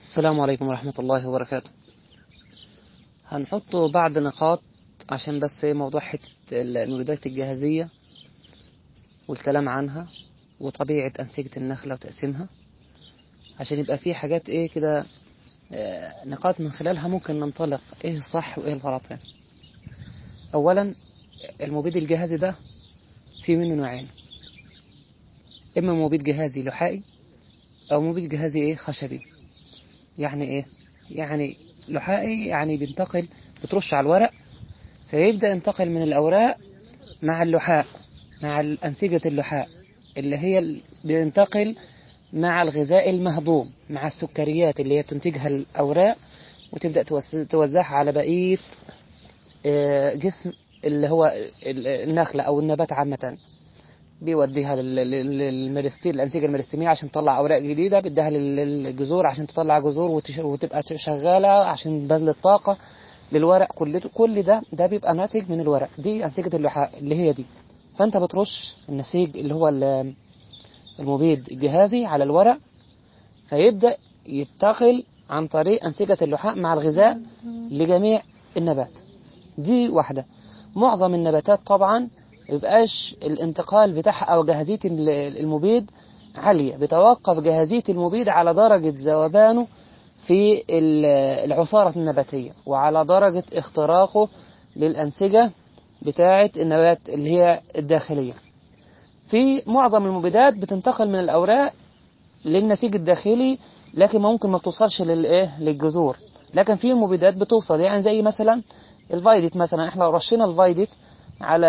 السلام عليكم ورحمة الله وبركاته. هنحط بعض نقاط عشان بس موضوع حتة المبيدات الجاهزية والكلام عنها وطبيعة أنسجة النخلة وتقسيمها، عشان يبقى في حاجات كده، نقاط من خلالها ممكن ننطلق ايه الصح وايه الغلط يعني. أولا، المبيد الجاهزي ده في منه نوعين: إما مبيد جهازي لحائي أو مبيد جهازي خشبي. يعني ايه؟ يعني لحائي يعني بترش على الورق، فيبدأ ينتقل من الأوراق مع اللحاء، مع أنسجة اللحاء اللي هي بينتقل مع الغذاء المهضوم، مع السكريات اللي هي بتنتجها الأوراق وتبدأ توزعها على بقية جسم اللي هو النخلة أو النبات عامة. بيوديها للميرستين، الأنسجة الميرستيمية عشان تطلع أوراق جديدة، بيديها للجذور عشان تطلع جذور وتبقى شغالة عشان بذل الطاقة للورق. كل ده بيبقى ناتج من الورق. دي أنسجة اللحاء اللي هي دي. فأنت بترش النسيج اللي هو المبيد الجهازي على الورق، فيبدأ ينتقل عن طريق أنسجة اللحاء مع الغذاء لجميع النبات. دي واحدة. معظم النباتات طبعا مبيبقاش الانتقال بتاعها أو جاهزية المبيد عالية، بتوقف جاهزية المبيد على درجة ذوبانه في العصارة النباتية وعلى درجة اختراقه للأنسجة بتاعة النبات اللي هي الداخلية. في معظم المبيدات بتنتقل من الأوراق للنسيج الداخلي، لكن ممكن ما بتوصلش للجذور. لكن في مبيدات بتوصل، يعني زي مثلا الفايدت مثلا. احنا لو رشينا الفايدت على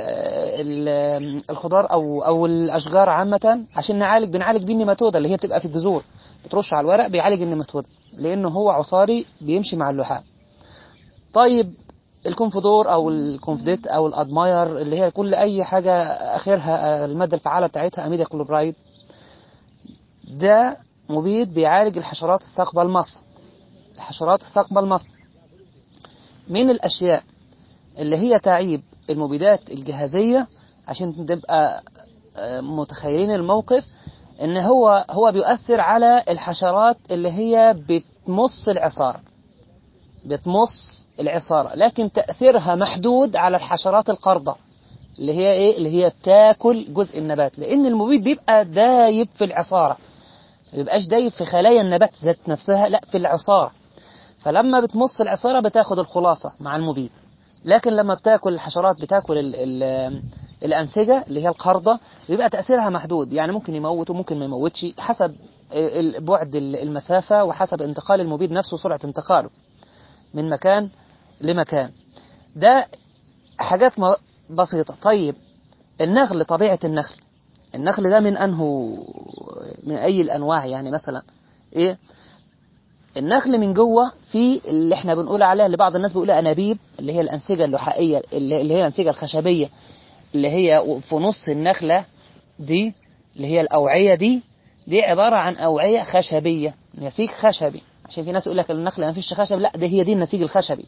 الخضار او الاشجار عامه عشان بنعالج بيه النيماتودا اللي هي بتبقى في الجذور، بترش على الورق بيعالج النيماتودا لانه هو عصاري بيمشي مع اللحاء. طيب الكونفدور او الكونفديت او الادماير اللي هي كل اي حاجه اخرها الماده الفعاله بتاعتها اميدا كلوبرايد، ده مبيد بيعالج الحشرات الثاقبه المص. الحشرات الثاقبه المص من الاشياء اللي هي تعيب المبيدات الجهازية، عشان تبقى متخيلين الموقف، ان هو بيؤثر على الحشرات اللي هي بتمص العصارة، لكن تأثيرها محدود على الحشرات القرضة اللي هي اللي هي بتاكل جزء النبات، لان المبيد بيبقى دايب في العصارة، ما بيبقاش دايب في خلايا النبات ذات نفسها، لا في العصارة. فلما بتمص العصارة بتاخد الخلاصة مع المبيد. لكن لما بتاكل الحشرات بتاكل الأنسجة اللي هي القرضة، بيبقى تأثيرها محدود، يعني ممكن يموت وممكن ما يموتش حسب بعد المسافة وحسب انتقال المبيد نفسه وسرعة انتقاله من مكان لمكان. ده حاجات بسيطة. طيب النخل، طبيعة النخل ده من أي الأنواع؟ يعني مثلا النخل من جوه في اللي احنا بنقول عليها، اللي بعض الناس بيقولها أنابيب، اللي هي الأنسجة اللحائية اللي هي الأنسجة الخشبية اللي هي في نص النخلة دي، اللي هي الأوعية دي عبارة عن أوعية خشبية، نسيج خشبي. عشان في ناس يقول لك النخلة ما فيش خشب، لا، دي النسيج الخشبي.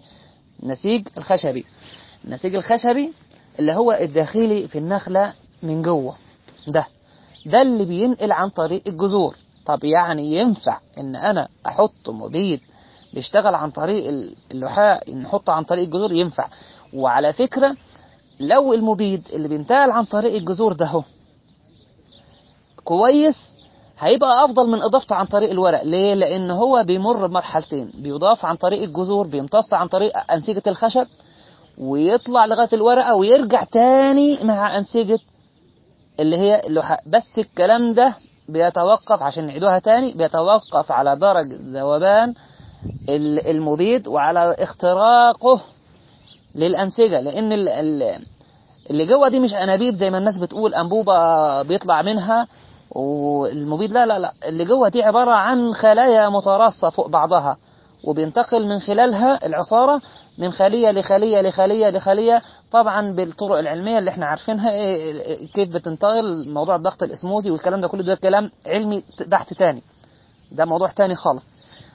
النسيج الخشبي اللي هو الداخلي في النخلة من جوه، ده اللي بينقل عن طريق الجذور. طب يعني ينفع ان انا احط مبيد بيشتغل عن طريق اللحاء نحطه عن طريق الجذور؟ ينفع. وعلى فكرة لو المبيد اللي بينتقل عن طريق الجذور ده هو كويس، هيبقى افضل من اضافته عن طريق الورق. ليه؟ لان هو بيمر بمرحلتين: بيضاف عن طريق الجذور، بيمتص عن طريق انسجة الخشب ويطلع لغاية الورقة ويرجع تاني مع انسجة اللي هي اللحاء. بس الكلام ده بيتوقف، عشان نعيدوها تاني، بيتوقف على درجة ذوبان المبيد وعلى اختراقه للأنسجة، لأن اللي جوه دي مش أنابيب زي ما الناس بتقول أنبوبة بيطلع منها والمبيد، لا لا لا، اللي جوه دي عبارة عن خلايا متراصة فوق بعضها، وبينتقل من خلالها العصارة من خلية لخلية لخلية لخلية، طبعا بالطرق العلمية اللي احنا عارفينها. كيف بتنتقل، موضوع الضغط الاسموزي والكلام ده كله، ده كلام علمي بحث تاني، ده موضوع تاني خالص.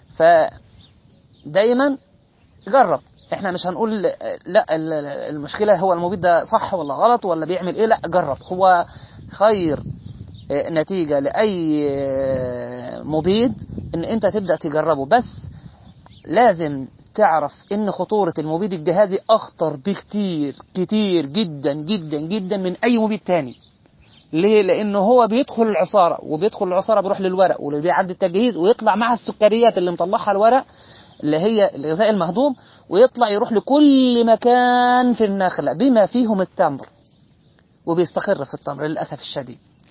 فدايما جرب. احنا مش هنقول لا المشكلة هو المبيد ده صح ولا غلط ولا بيعمل ايه، لا، جرب. هو خير نتيجة لأي مبيد ان انت تبدأ تجربه، بس لازم تعرف ان خطورة المبيد الجهازي اخطر بكتير كتير جدا جدا جدا من اي مبيد تاني. ليه؟ لانه هو بيدخل العصارة، وبيدخل العصارة بيروح للورق واللي بيعدي التجهيز، ويطلع مع السكريات اللي مطلعها الورق اللي هي الغذاء المهضوم، ويطلع يروح لكل مكان في النخلة بما فيهم التمر، وبيستقر في التمر للأسف الشديد.